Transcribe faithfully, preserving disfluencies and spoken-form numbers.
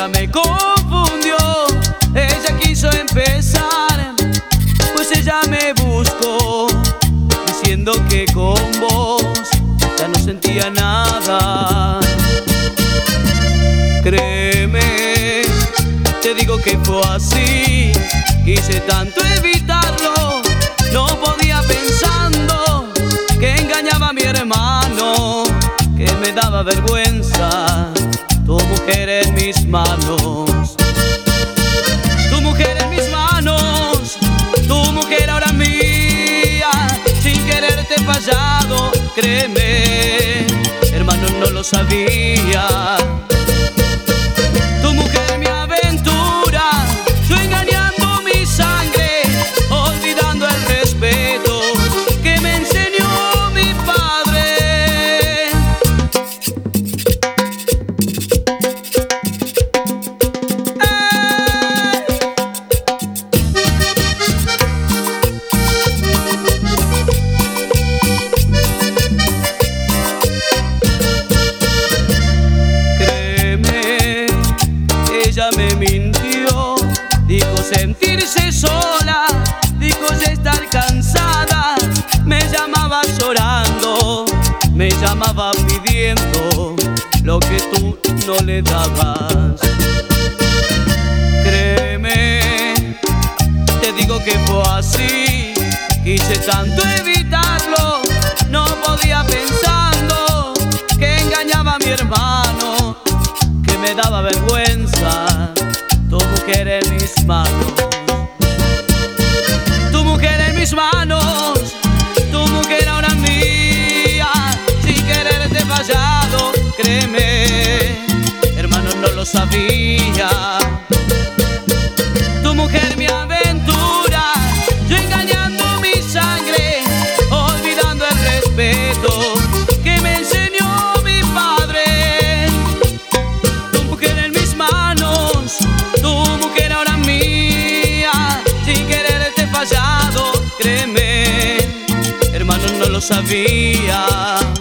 ella me confundió, ella quiso empezar, pues ella me buscó, diciendo que con vos ya no sentía nada. Créeme, te digo que fue así, quise tanto evitarlo, no podía pensando que engañaba a mi hermano, que me daba vergüenza tu mujer en mis manos. Tu mujer en mis manos, tu mujer ahora mía, sin quererte fallado, créeme, hermano, no lo sabía. Tu mujer mi aventura, yo engañando mi sangre, olvidando el respeto que me enseñó mi padre. Ella me mintió, dijo sentirse sola, dijo ya estar cansada, me llamaba llorando, me llamaba pidiendo lo que tú no le dabas. Créeme, te digo que fue así, quise tanto evitarlo, no podía pensando que engañaba a mi hermano, que me daba vergüenza tu mujer en mis manos. Tu mujer en mis manos, tu mujer ahora mía, sin quererte fallado, créeme, hermano, no lo sabía. Tu mujer mi aventura, yo engañando mi sangre, olvidando el respeto que me enseñó mi padre. Tu mujer en mis manos, tu mujer ahora mía, sin quererte fallado, créeme, hermano, no lo sabía.